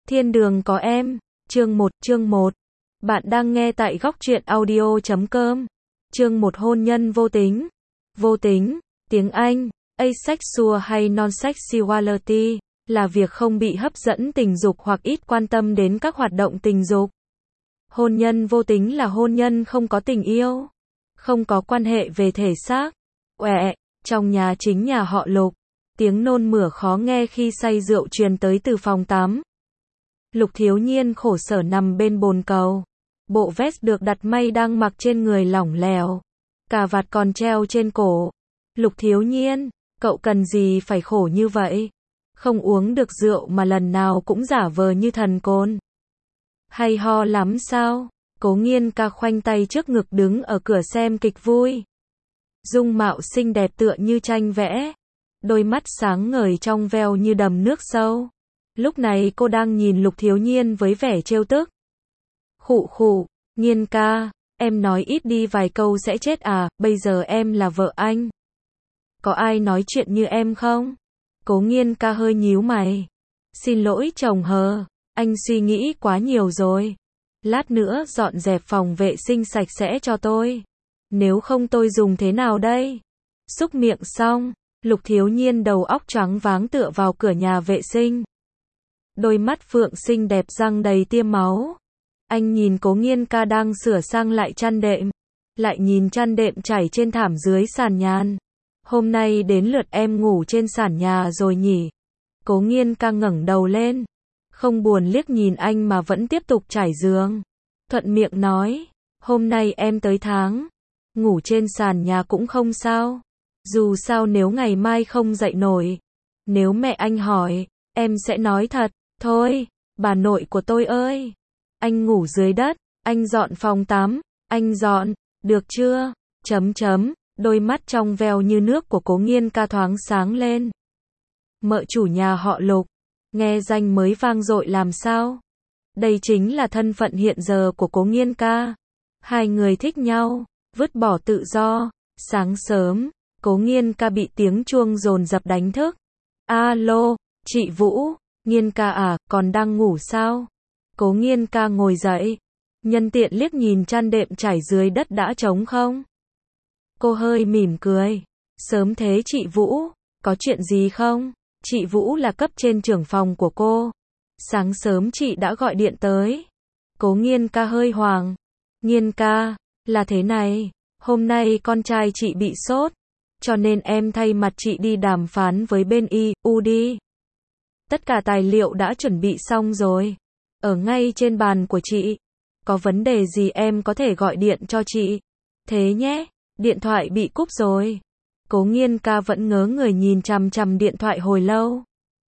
Thiên đường có em, chương 1. Bạn đang nghe tại góc truyện audio.com. Chương 1 hôn nhân vô tính. Vô tính, tiếng Anh, asexual hay non-sexuality, là việc không bị hấp dẫn tình dục hoặc ít quan tâm đến các hoạt động tình dục. Hôn nhân vô tính là hôn nhân không có tình yêu, không có quan hệ về thể xác. Trong nhà chính nhà họ Lục, tiếng nôn mửa khó nghe khi say rượu truyền tới từ phòng tắm. Lục Thiếu Nhiên khổ sở nằm bên bồn cầu. Bộ vest được đặt may đang mặc trên người lỏng lẻo, cà vạt còn treo trên cổ. Lục Thiếu Nhiên, cậu cần gì phải khổ như vậy? Không uống được rượu mà lần nào cũng giả vờ như thần côn. Hay ho lắm sao? Cố Nghiên Ca khoanh tay trước ngực đứng ở cửa xem kịch vui. Dung mạo xinh đẹp tựa như tranh vẽ, đôi mắt sáng ngời trong veo như đầm nước sâu. Lúc này cô đang nhìn Lục Thiếu Nhiên với vẻ trêu tức. Khụ khụ, Nhiên ca, em nói ít đi vài câu sẽ chết à, bây giờ em là vợ anh. Có ai nói chuyện như em không? Cố Nghiên Ca hơi nhíu mày. Xin lỗi chồng hờ, anh suy nghĩ quá nhiều rồi. Lát nữa dọn dẹp phòng vệ sinh sạch sẽ cho tôi. Nếu không tôi dùng thế nào đây? Xúc miệng xong, Lục Thiếu Nhiên đầu óc choáng váng tựa vào cửa nhà vệ sinh. Đôi mắt phượng xinh đẹp răng đầy tia máu. Anh nhìn Cố Nghiên Ca đang sửa sang lại chăn đệm, lại nhìn chăn đệm trải trên thảm dưới sàn nhàn. Hôm nay đến lượt em ngủ trên sàn nhà rồi nhỉ? Cố Nghiên Ca ngẩng đầu lên, không buồn liếc nhìn anh mà vẫn tiếp tục trải giường. Thuận miệng nói, hôm nay em tới tháng, ngủ trên sàn nhà cũng không sao. Dù sao nếu ngày mai không dậy nổi, nếu mẹ anh hỏi, em sẽ nói thật. Thôi, bà nội của tôi ơi, anh ngủ dưới đất, anh dọn phòng tắm, anh dọn, được chưa? Đôi mắt trong veo như nước của Cố Nghiên Ca thoáng sáng lên. Mợ chủ nhà họ Lục, nghe danh mới vang dội làm sao? Đây chính là thân phận hiện giờ của Cố Nghiên Ca. Hai người thích nhau, vứt bỏ tự do. Sáng sớm, Cố Nghiên Ca bị tiếng chuông dồn dập đánh thức. Alo, chị Vũ, Nghiên Ca à, còn đang ngủ sao? Cố Nghiên Ca ngồi dậy, nhân tiện liếc nhìn chăn đệm trải dưới đất đã trống không. Cô hơi mỉm cười. Sớm thế chị Vũ, có chuyện gì không? Chị Vũ là cấp trên trưởng phòng của cô. Sáng sớm chị đã gọi điện tới. Cố Nghiên Ca hơi hoảng. Nghiên Ca, là thế này, hôm nay con trai chị bị sốt, cho nên em thay mặt chị đi đàm phán với bên IU đi. Tất cả tài liệu đã chuẩn bị xong rồi, ở ngay trên bàn của chị. Có vấn đề gì em có thể gọi điện cho chị. Thế nhé, điện thoại bị cúp rồi. Cố Nghiên Ca vẫn ngớ người nhìn chằm chằm điện thoại hồi lâu.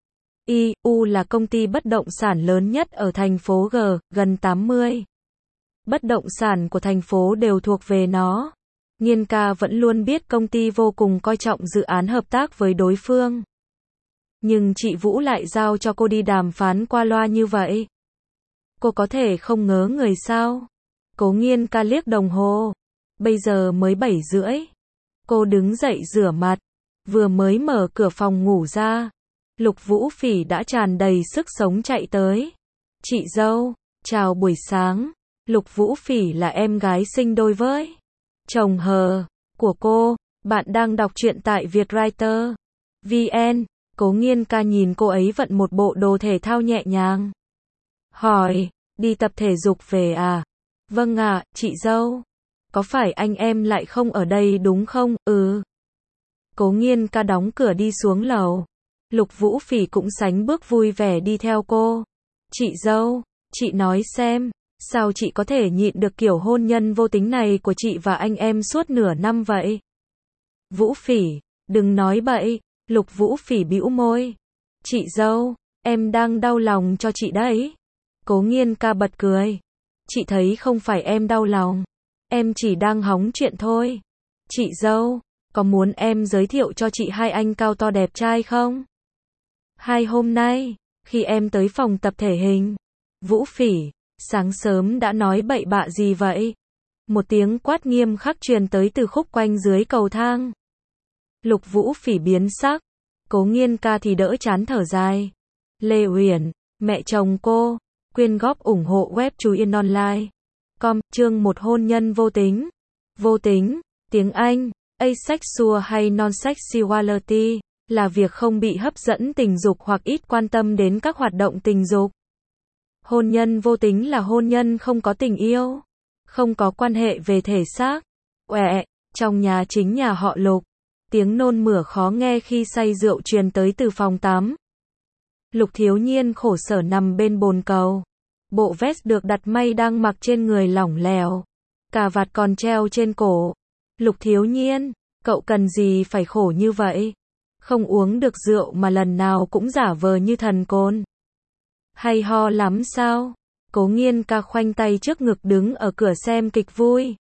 IU là công ty bất động sản lớn nhất ở thành phố G, gần 80. Bất động sản của thành phố đều thuộc về nó. Nghiên Ca vẫn luôn biết công ty vô cùng coi trọng dự án hợp tác với đối phương. Nhưng chị Vũ lại giao cho cô đi đàm phán qua loa như vậy. Cô có thể không ngớ người sao? Cố Nghiên Ca liếc đồng hồ. Bây giờ mới 7:30. Cô đứng dậy rửa mặt. Vừa mới mở cửa phòng ngủ ra, Lục Vũ Phỉ đã tràn đầy sức sống chạy tới. Chị dâu, chào buổi sáng. Lục Vũ Phỉ là em gái sinh đôi với chồng hờ của cô. Bạn đang đọc truyện tại Vietwriter VN. Cố Nghiên Ca nhìn cô ấy vận một bộ đồ thể thao nhẹ nhàng. Hỏi, đi tập thể dục về à? Vâng ạ, chị dâu. Có phải anh em lại không ở đây đúng không? Ừ. Cố Nghiên Ca đóng cửa đi xuống lầu. Lục Vũ Phỉ cũng sánh bước vui vẻ đi theo cô. Chị dâu, chị nói xem, sao chị có thể nhịn được kiểu hôn nhân vô tính này của chị và anh em suốt nửa năm vậy? Vũ Phỉ, đừng nói bậy. Lục Vũ Phỉ bĩu môi. Chị dâu, em đang đau lòng cho chị đấy. Cố Nghiên Ca bật cười. Chị thấy không phải em đau lòng, em chỉ đang hóng chuyện thôi. Chị dâu, có muốn em giới thiệu cho chị hai anh cao to đẹp trai không? Hai hôm nay, khi em tới phòng tập thể hình. Vũ Phỉ, sáng sớm đã nói bậy bạ gì vậy? Một tiếng quát nghiêm khắc truyền tới từ khúc quanh dưới cầu thang. Lục Vũ Phỉ biến sắc. Cố Nghiên Ca thì đỡ chán thở dài. Lê Uyển, mẹ chồng cô, quyên góp ủng hộ web Chú Yên Online. Com, chương 1 hôn nhân vô tính. Vô tính, tiếng Anh, asexual hay non-sexuality, là việc không bị hấp dẫn tình dục hoặc ít quan tâm đến các hoạt động tình dục. Hôn nhân vô tính là hôn nhân không có tình yêu, không có quan hệ về thể xác. Trong nhà chính nhà họ Lục, tiếng nôn mửa khó nghe khi say rượu truyền tới từ phòng tắm. Lục Thiếu Nhiên khổ sở nằm bên bồn cầu. Bộ vest được đặt may đang mặc trên người lỏng lẻo, cà vạt còn treo trên cổ. Lục Thiếu Nhiên, cậu cần gì phải khổ như vậy? Không uống được rượu mà lần nào cũng giả vờ như thần côn. Hay ho lắm sao? Cố Nghiên Ca khoanh tay trước ngực đứng ở cửa xem kịch vui.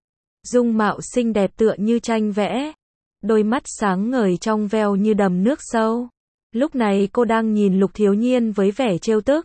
Dung mạo xinh đẹp tựa như tranh vẽ, đôi mắt sáng ngời trong veo như đầm nước sâu. Lúc này cô đang nhìn Lục Thiếu Nhiên với vẻ trêu tức.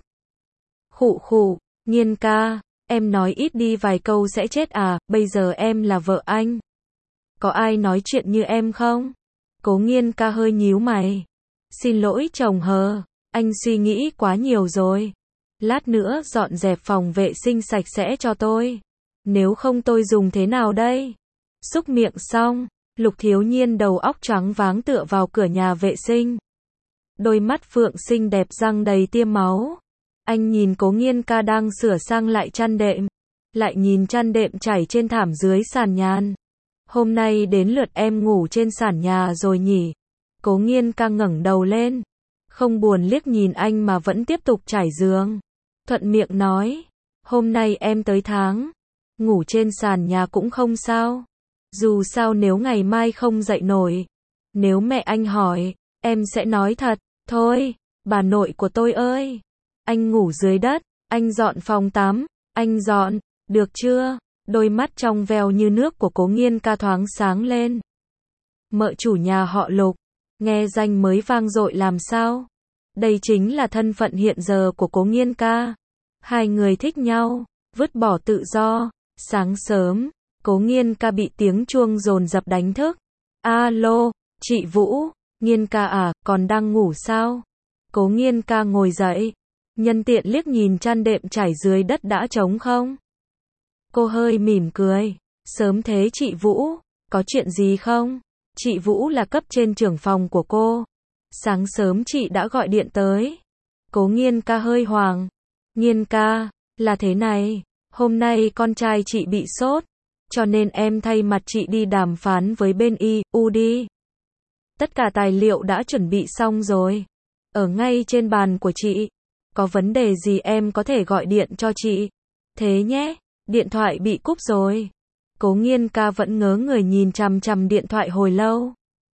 Khụ khụ, Nhiên ca, em nói ít đi vài câu sẽ chết à, bây giờ em là vợ anh. Có ai nói chuyện như em không? Cố Nghiên Ca hơi nhíu mày. Xin lỗi chồng hờ, anh suy nghĩ quá nhiều rồi. Lát nữa dọn dẹp phòng vệ sinh sạch sẽ cho tôi. Nếu không tôi dùng thế nào đây? Xúc miệng xong, Lục Thiếu Nhiên đầu óc choáng váng tựa vào cửa nhà vệ sinh. Đôi mắt phượng xinh đẹp răng đầy tia máu. Anh nhìn Cố Nghiên Ca đang sửa sang lại chăn đệm, lại nhìn chăn đệm trải trên thảm dưới sàn nhàn. Hôm nay đến lượt em ngủ trên sàn nhà rồi nhỉ? Cố Nghiên Ca ngẩng đầu lên, không buồn liếc nhìn anh mà vẫn tiếp tục trải giường. Thuận miệng nói, hôm nay em tới tháng, ngủ trên sàn nhà cũng không sao. Dù sao nếu ngày mai không dậy nổi, nếu mẹ anh hỏi, em sẽ nói thật. Thôi, bà nội của tôi ơi, anh ngủ dưới đất, anh dọn phòng tắm, anh dọn, được chưa? Đôi mắt trong veo như nước của Cố Nghiên Ca thoáng sáng lên. Mợ chủ nhà họ Lục, nghe danh mới vang dội làm sao? Đây chính là thân phận hiện giờ của Cố Nghiên Ca. Hai người thích nhau, vứt bỏ tự do. Sáng sớm, Cố Nghiên Ca bị tiếng chuông dồn dập đánh thức. Alo, chị Vũ, Nghiên Ca à, còn đang ngủ sao? Cố Nghiên Ca ngồi dậy, nhân tiện liếc nhìn chăn đệm trải dưới đất đã trống không. Cô hơi mỉm cười, sớm thế chị Vũ, có chuyện gì không? Chị Vũ là cấp trên trưởng phòng của cô. Sáng sớm chị đã gọi điện tới. Cố Nghiên Ca hơi hoảng. Nghiên Ca, là thế này, hôm nay con trai chị bị sốt, cho nên em thay mặt chị đi đàm phán với bên IU đi. Tất cả tài liệu đã chuẩn bị xong rồi, ở ngay trên bàn của chị. Có vấn đề gì em có thể gọi điện cho chị. Thế nhé, điện thoại bị cúp rồi. Cố Nghiên Ca vẫn ngớ người nhìn chằm chằm điện thoại hồi lâu.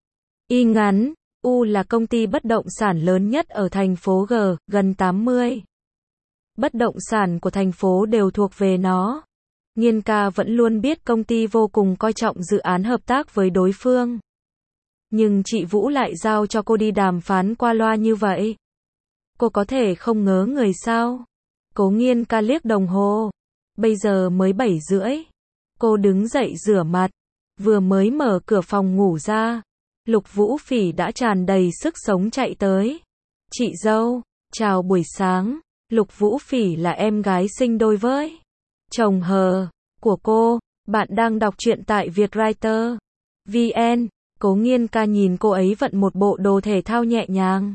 Y ngắn, U là công ty bất động sản lớn nhất ở thành phố G, gần 80. Bất động sản của thành phố đều thuộc về nó. Nghiên Ca vẫn luôn biết công ty vô cùng coi trọng dự án hợp tác với đối phương. Nhưng chị Vũ lại giao cho cô đi đàm phán qua loa như vậy. Cô có thể không ngớ người sao? Cố Nghiên Ca liếc đồng hồ. Bây giờ mới 7:30. Cô đứng dậy rửa mặt. Vừa mới mở cửa phòng ngủ ra, Lục Vũ Phỉ đã tràn đầy sức sống chạy tới. Chị dâu, chào buổi sáng. Lục Vũ Phỉ là em gái sinh đôi với chồng hờ của cô. Bạn đang đọc truyện tại Vietwriter VN. Cố Nghiên Ca nhìn cô ấy vận một bộ đồ thể thao nhẹ nhàng.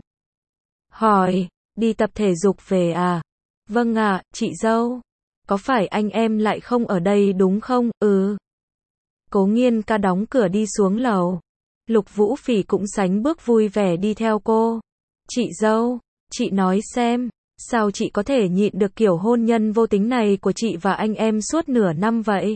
Hỏi, đi tập thể dục về à? Vâng ạ, chị dâu. Có phải anh em lại không ở đây đúng không? Ừ. Cố Nghiên Ca đóng cửa đi xuống lầu. Lục Vũ Phỉ cũng sánh bước vui vẻ đi theo cô. Chị dâu, chị nói xem, sao chị có thể nhịn được kiểu hôn nhân vô tính này của chị và anh em suốt nửa năm vậy?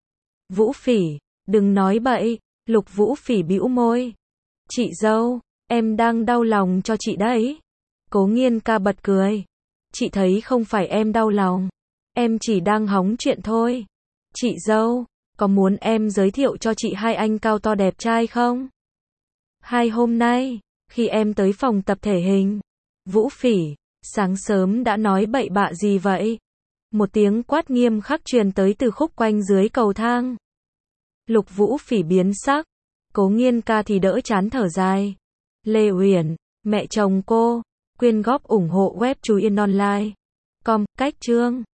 Vũ Phỉ, đừng nói bậy. Lục Vũ Phỉ bĩu môi. Chị dâu, em đang đau lòng cho chị đấy. Cố Nghiên Ca bật cười. Chị thấy không phải em đau lòng, em chỉ đang hóng chuyện thôi. Chị dâu, có muốn em giới thiệu cho chị hai anh cao to đẹp trai không? Hai hôm nay, khi em tới phòng tập thể hình. Vũ Phỉ, sáng sớm đã nói bậy bạ gì vậy? Một tiếng quát nghiêm khắc truyền tới từ khúc quanh dưới cầu thang. Lục Vũ Phỉ biến sắc. Cố Nghiên Ca thì đỡ chán thở dài. Lê Uyển, mẹ chồng cô, Quyên góp ủng hộ web Chú Yên Online. Com, cách chương